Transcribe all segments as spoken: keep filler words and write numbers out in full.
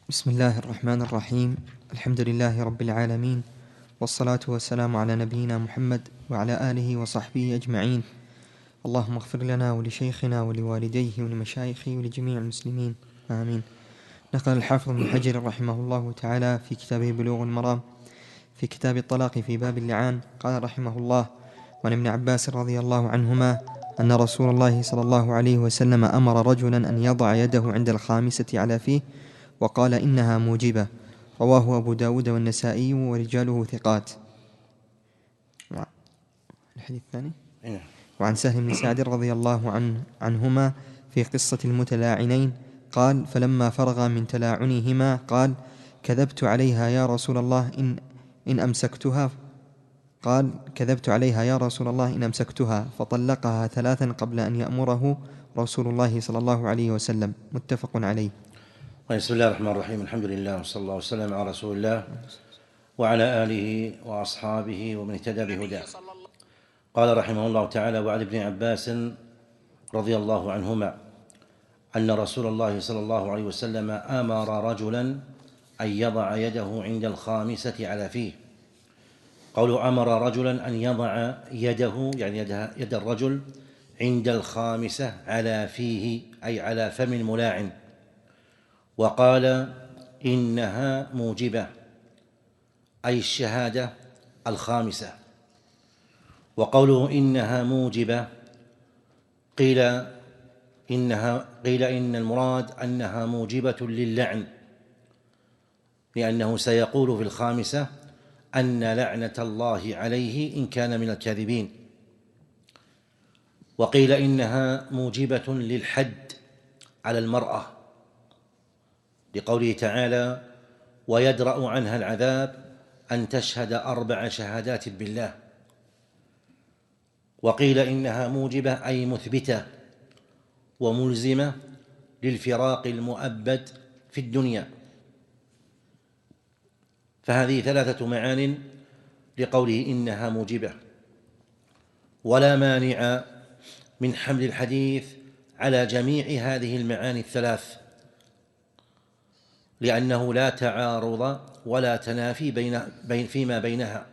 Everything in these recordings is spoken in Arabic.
بسم الله الرحمن الرحيم. الحمد لله رب العالمين، والصلاة والسلام على نبينا محمد وعلى آله وصحبه أجمعين. اللهم اغفر لنا ولشيخنا ولوالديه ولمشايخه ولجميع المسلمين، آمين. نقل الحافظ ابن حجر رحمه الله تعالى في كتابه بلوغ المرام في كتاب الطلاق في باب اللعان، قال رحمه الله: وعن ابن عباس رضي الله عنهما أن رسول الله صلى الله عليه وسلم أمر رجلا أن يضع يده عند الخامسة على فيه وقال إنها موجبة. رواه أبو داود والنسائي ورجاله ثقات. الحديث الثاني: وعن سهل بن سعد رضي الله عنه عنهما في قصة المتلاعنين قال: فلما فرغا من تلاعنهما قال: كذبت عليها يا رسول الله إن, إن أمسكتها قال كذبت عليها يا رسول الله إن أمسكتها، فطلقها ثلاثا قبل أن يأمره رسول الله صلى الله عليه وسلم. متفق عليه. بسم الله الرحمن الرحيم. الحمد لله وصلى الله وسلم على رسول الله وعلى آله وأصحابه ومن اهتدى بهداه. قال رحمه الله تعالى: وعن ابن عباس رضي الله عنهما أن رسول الله صلى الله عليه وسلم أمر رجلا أن يضع يده عند الخامسة على فيه. قوله أمر رجلا أن يضع يده يعني يد الرجل عند الخامسة على فيه أي على فم الملاعن، وقال إنها موجبة أي الشهادة الخامسة. وقوله إنها موجبة قيل إنها قيل إن المراد أنها موجبة للعن، لأنه سيقول في الخامسة أن لعنة الله عليه إن كان من الكاذبين. وقيل إنها موجبة للحد على المرأة، لقوله تعالى: ويدرأ عنها العذاب أن تشهد أربع شهادات بالله. وقيل إنها موجبة أي مثبتة وملزمة للفراق المؤبد في الدنيا. فهذه ثلاثة معان لقوله إنها موجبة، ولا مانع من حمل الحديث على جميع هذه المعاني الثلاث، لأنه لا تعارض ولا تنافي بين بين فيما بينها.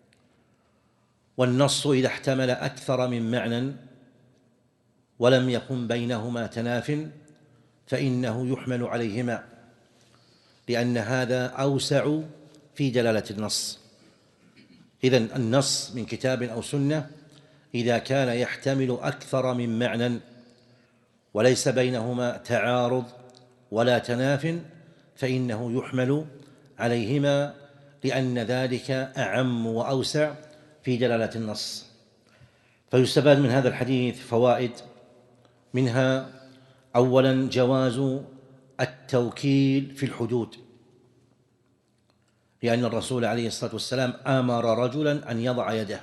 والنص إذا احتمل أكثر من معنى ولم يكن بينهما تناف فإنه يحمل عليهما، لأن هذا أوسع في دلالة النص. إذن النص من كتاب أو سنة إذا كان يحتمل أكثر من معنى وليس بينهما تعارض ولا تناف فإنه يحمل عليهما، لأن ذلك أعم وأوسع في دلالة النص. فيستفاد من هذا الحديث فوائد، منها أولا جواز التوكيل في الحدود، لأن الرسول عليه الصلاة والسلام آمر رجلا أن يضع يده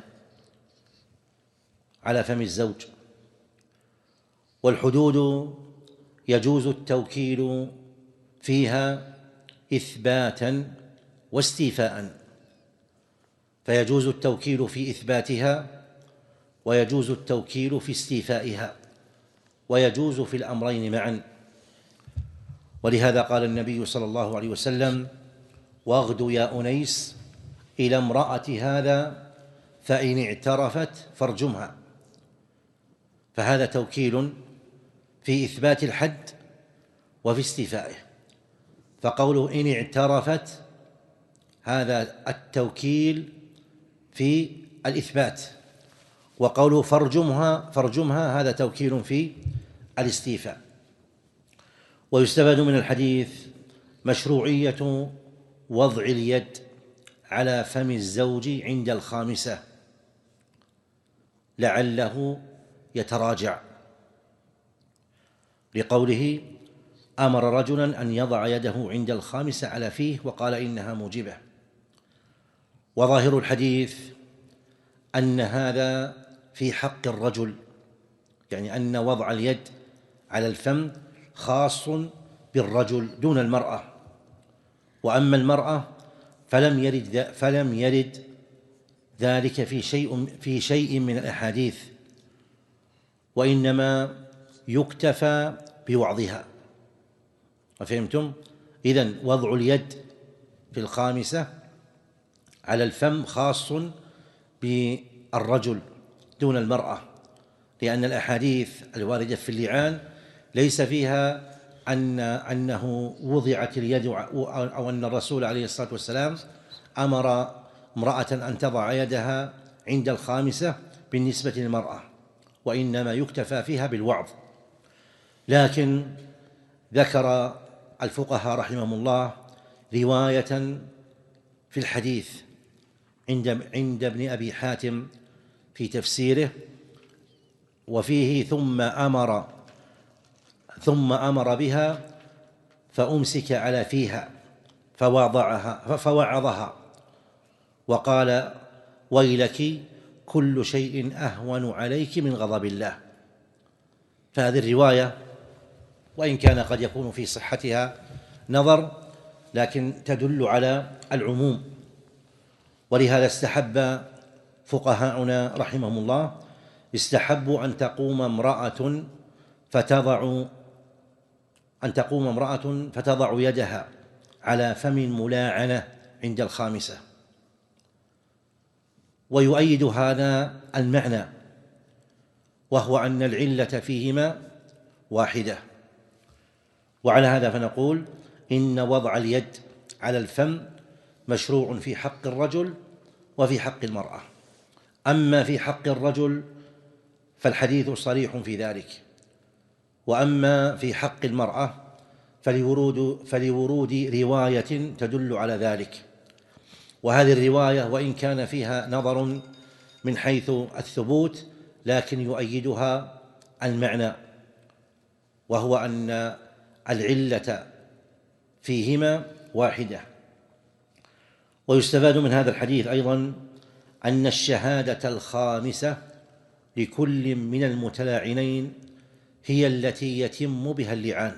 على فم الزوج. والحدود يجوز التوكيل فيها إثباتا واستيفاء، فيجوز التوكيل في إثباتها ويجوز التوكيل في استيفائها، ويجوز في الأمرين معا. ولهذا قال النبي صلى الله عليه وسلم: واغد يا أنيس إلى امرأة هذا فإن اعترفت فارجمها. فهذا توكيل في إثبات الحد وفي استيفائه. فقوله إن اعترفت هذا التوكيل في الإثبات، وقوله فارجمها فارجمها هذا توكيل في الاستيفاء. ويستفاد من الحديث مشروعية وضع اليد على فم الزوج عند الخامسة لعله يتراجع، لقوله أمر رجلا أن يضع يده عند الخامسة على فيه وقال إنها موجبة. وظاهر الحديث أن هذا في حق الرجل، يعني أن وضع اليد على الفم خاص بالرجل دون المرأة. وأما المرأة فلم يرد فلم يرد ذلك في شيء في شيء من الأحاديث، وإنما يكتفى بوعظها. أفهمتم؟ إذن وضع اليد في الخامسة على الفم خاص بالرجل دون المرأة، لأن الأحاديث الواردة في اللعان ليس فيها أن أنه وضعت اليد أو أن الرسول عليه الصلاة والسلام أمر امرأة أن تضع يدها عند الخامسة بالنسبة للمرأة، وإنما يكتفى فيها بالوعظ. لكن ذكر الفقهاء رحمهم الله رواية في الحديث عند عند ابن أبي حاتم في تفسيره، وفيه ثم أمر ثم أمر بها فأمسك على فيها فوضعها فوعظها وقال ويلك كل شيء أهون عليك من غضب الله. فهذه الرواية وإن كان قد يكون في صحتها نظر، لكن تدل على العموم. ولهذا استحب فقهاؤنا رحمهم الله استحبوا أن تقوم امرأة فتضع أن تقوم امرأة فتضع يدها على فم ملاعنة عند الخامسة، ويؤيد هذا المعنى، وهو أن العلة فيهما واحدة. وعلى هذا فنقول إن وضع اليد على الفم مشروع في حق الرجل وفي حق المرأة. أما في حق الرجل فالحديث صريح في ذلك، وأما في حق المرأة فلورود, فلورود رواية تدل على ذلك. وهذه الرواية وإن كان فيها نظر من حيث الثبوت لكن يؤيدها المعنى، وهو أن العلة فيهما واحدة. ويستفاد من هذا الحديث أيضا أن الشهادة الخامسة لكل من المتلاعنين هي التي يتم بها اللعان.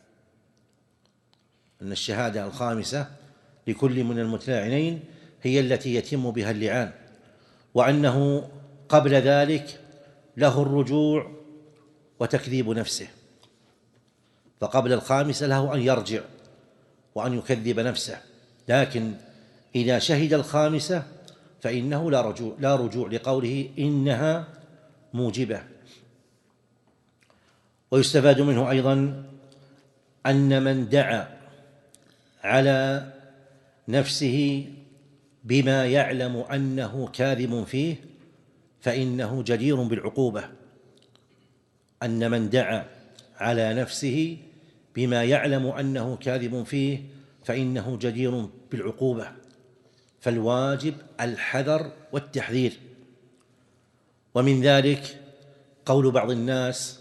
أن الشهادة الخامسة لكل من المتلاعنين هي التي يتم بها اللعان، وأنه قبل ذلك له الرجوع وتكذيب نفسه، فقبل الخامسة له أن يرجع وأن يكذب نفسه، لكن إذا شهد الخامسة فإنه لا رجوع, لا رجوع لقوله إنها موجبة. ويستفاد منه أيضا أن من دعا على نفسه بما يعلم أنه كاذب فيه فإنه جدير بالعقوبة. أن من دعا على نفسه بما يعلم أنه كاذب فيه فإنه جدير بالعقوبة. فالواجب الحذر والتحذير. ومن ذلك قول بعض الناس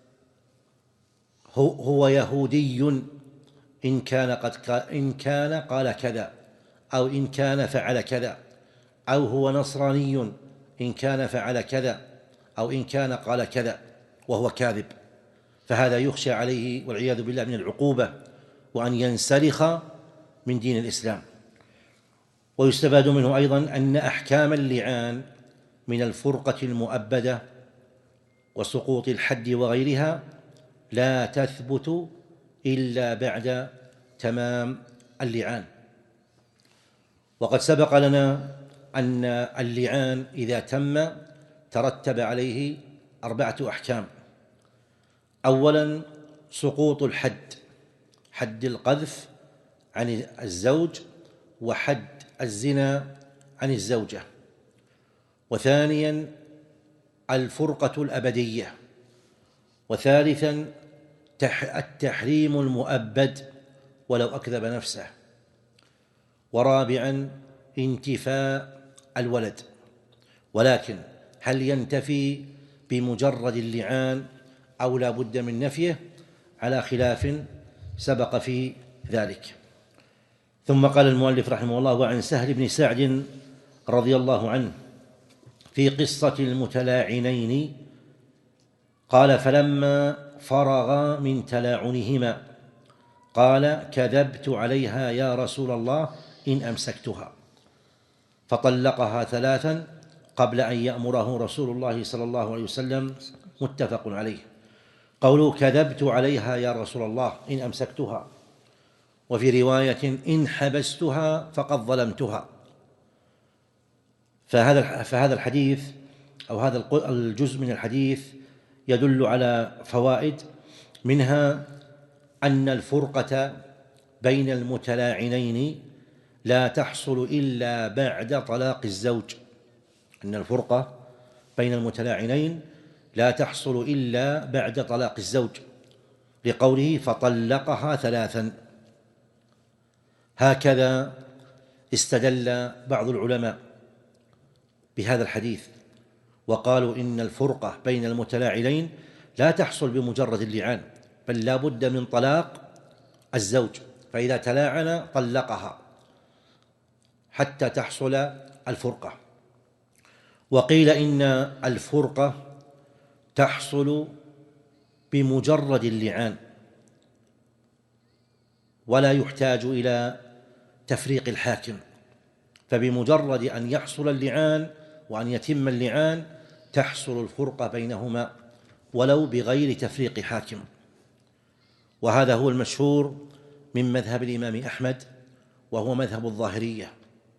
هو يهودي إن كان قد إن كان قال كذا، أو إن كان فعل كذا، أو هو نصراني إن كان فعل كذا، أو إن كان قال كذا، وهو كاذب. فهذا يخشى عليه والعياذ بالله من العقوبة وأن ينسلخ من دين الإسلام. ويستفاد منه أيضا أن أحكام اللعان من الفرقة المؤبدة وسقوط الحد وغيرها لا تثبت إلا بعد تمام اللعان. وقد سبق لنا أن اللعان إذا تم ترتب عليه أربعة أحكام. أولا سقوط الحد، حد القذف عن الزوج وحد الزنا عن الزوجة. وثانيا الفرقة الأبدية. وثالثا التحريم المؤبد ولو أكذب نفسه. ورابعا انتفاء الولد. ولكن هل ينتفي بمجرد اللعان أو لا بد من نفيه؟ على خلاف سبق في ذلك. ثم قال المؤلف رحمه الله: وعن سهل بن سعد رضي الله عنه في قصة المتلاعنين قال: فلما فرغا من تلاعنهما قال: كذبت عليها يا رسول الله إن أمسكتها. فطلقها ثلاثا قبل أن يأمره رسول الله صلى الله عليه وسلم، متفق عليه. قوله كذبت عليها يا رسول الله إن أمسكتها، وفي رواية إن حبستها فقد ظلمتها. فهذا فهذا الحديث أو هذا الجزء من الحديث يدل على فوائد، منها أن الفرقة بين المتلاعنين لا تحصل إلا بعد طلاق الزوج، أن الفرقة بين المتلاعنين لا تحصل إلا بعد طلاق الزوج، لقوله فطلقها ثلاثا. هكذا استدل بعض العلماء بهذا الحديث وقالوا إن الفرقة بين المتلاعنين لا تحصل بمجرد اللعان، بل لا بد من طلاق الزوج، فإذا تلاعن طلقها حتى تحصل الفرقة. وقيل إن الفرقة تحصل بمجرد اللعان ولا يحتاج إلى تفريق الحاكم، فبمجرد أن يحصل اللعان وأن يتم اللعان تحصل الفرقة بينهما ولو بغير تفريق حاكم. وهذا هو المشهور من مذهب الإمام أحمد وهو مذهب الظاهرية.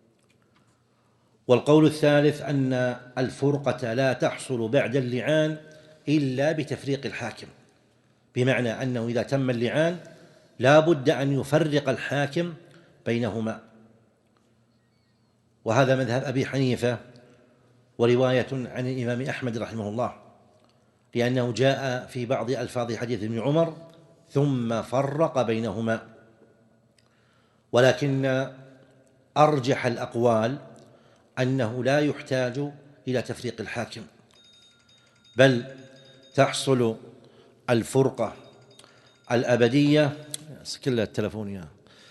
والقول الثالث أن الفرقة لا تحصل بعد اللعان إلا بتفريق الحاكم، بمعنى أنه إذا تم اللعان لا بد أن يفرق الحاكم بينهما. وهذا مذهب أبي حنيفة ورواية عن الإمام أحمد رحمه الله، لأنه جاء في بعض ألفاظ حديث ابن عمر ثم فرق بينهما. ولكن أرجح الأقوال أنه لا يحتاج إلى تفريق الحاكم، بل تحصل الفرقة الأبدية كلها التلفون يا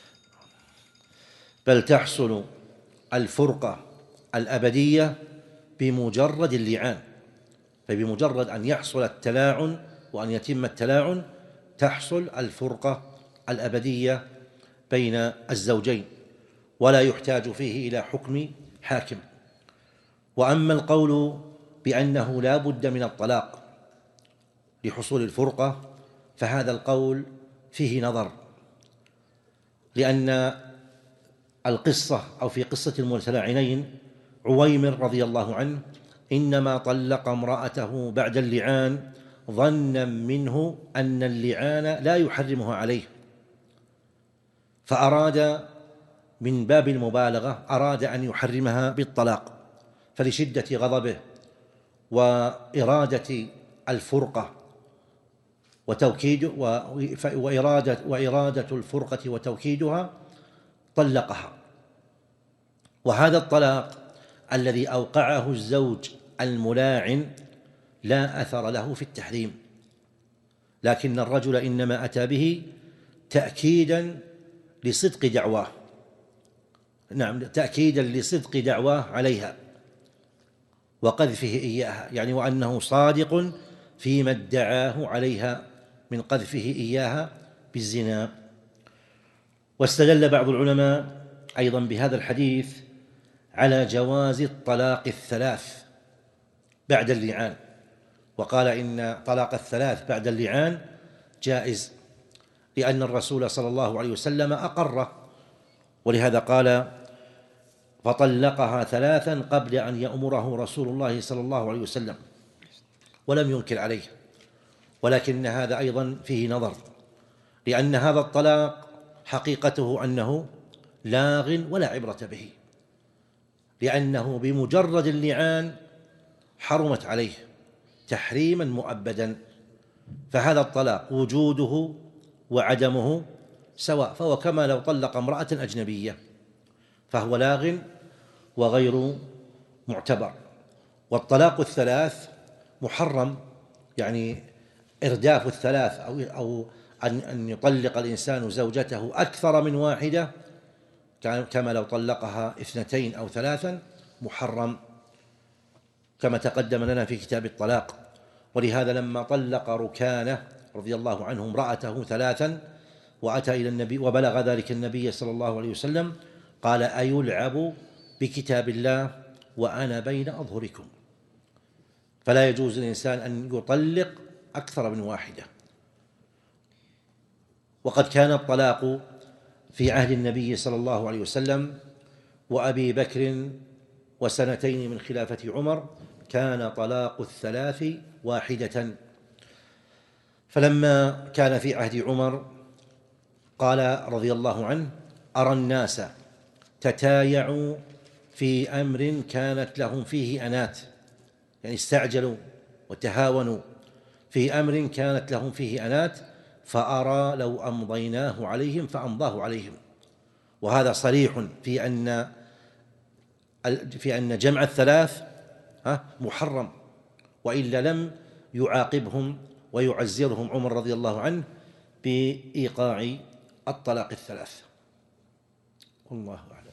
بل تحصل الفرقة الأبدية بمجرد اللعان، فبمجرد أن يحصل التلاعن وأن يتم التلاعن تحصل الفرقة الأبدية بين الزوجين ولا يحتاج فيه إلى حكم حاكم. وأما القول بأنه لا بد من الطلاق لحصول الفرقة فهذا القول فيه نظر، لأن القصة أو في قصة المتلاعنين عويمر رضي الله عنه إنما طلق امرأته بعد اللعان ظنا منه أن اللعان لا يحرمها عليه، فأراد من باب المبالغة أراد أن يحرمها بالطلاق، فلشدة غضبه وإرادة الفرقة وتوكيد وإرادة, وإرادة الفرقة وتوكيدها طلقها. وهذا الطلاق الذي أوقعه الزوج الملاعن لا أثر له في التحريم، لكن الرجل إنما أتى به تأكيدا لصدق دعواه، نعم تأكيدا لصدق دعواه عليها وقذفه إياها، يعني وأنه صادق فيما ادعاه عليها من قذفه إياها بالزنا. واستدل بعض العلماء أيضا بهذا الحديث على جواز الطلاق الثلاث بعد اللعان، وقال إن طلاق الثلاث بعد اللعان جائز، لأن الرسول صلى الله عليه وسلم أقره، ولهذا قال فطلقها ثلاثا قبل أن يأمره رسول الله صلى الله عليه وسلم ولم ينكر عليه. ولكن هذا أيضا فيه نظر، لأن هذا الطلاق حقيقته أنه لاغ ولا عبرة به، لأنه بمجرد اللعان حرمت عليه تحريما مؤبدا، فهذا الطلاق وجوده وعدمه سواء، فهو كما لو طلق امرأة أجنبية، فهو لاغ وغير معتبر. والطلاق الثلاث محرم، يعني إرداف الثلاث أو أو أن أن يطلق الإنسان زوجته أكثر من واحدة كما لو طلقها اثنتين أو ثلاثا محرم، كما تقدم لنا في كتاب الطلاق. ولهذا لما طلق ركانة رضي الله عنه امرأته ثلاثا وأتى إلى النبي وبلغ ذلك النبي صلى الله عليه وسلم قال أيلعب بكتاب الله وأنا بين أظهركم؟ فلا يجوز للإنسان أن يطلق أكثر من واحدة. وقد كان الطلاق في عهد النبي صلى الله عليه وسلم وأبي بكر وسنتين من خلافة عمر كان طلاق الثلاث واحدة. فلما كان في عهد عمر قال رضي الله عنه: أرى الناس تتايعوا في أمر كانت لهم فيه أنات، يعني استعجلوا وتهاونوا في أمر كانت لهم فيه أنات، فأرى لو أمضيناه عليهم فأمضاه عليهم. وهذا صريح في أن في أن جمع الثلاث محرم، وإلا لم يعاقبهم ويعزرهم عمر رضي الله عنه بإيقاع الطلاق الثلاث. والله أعلم.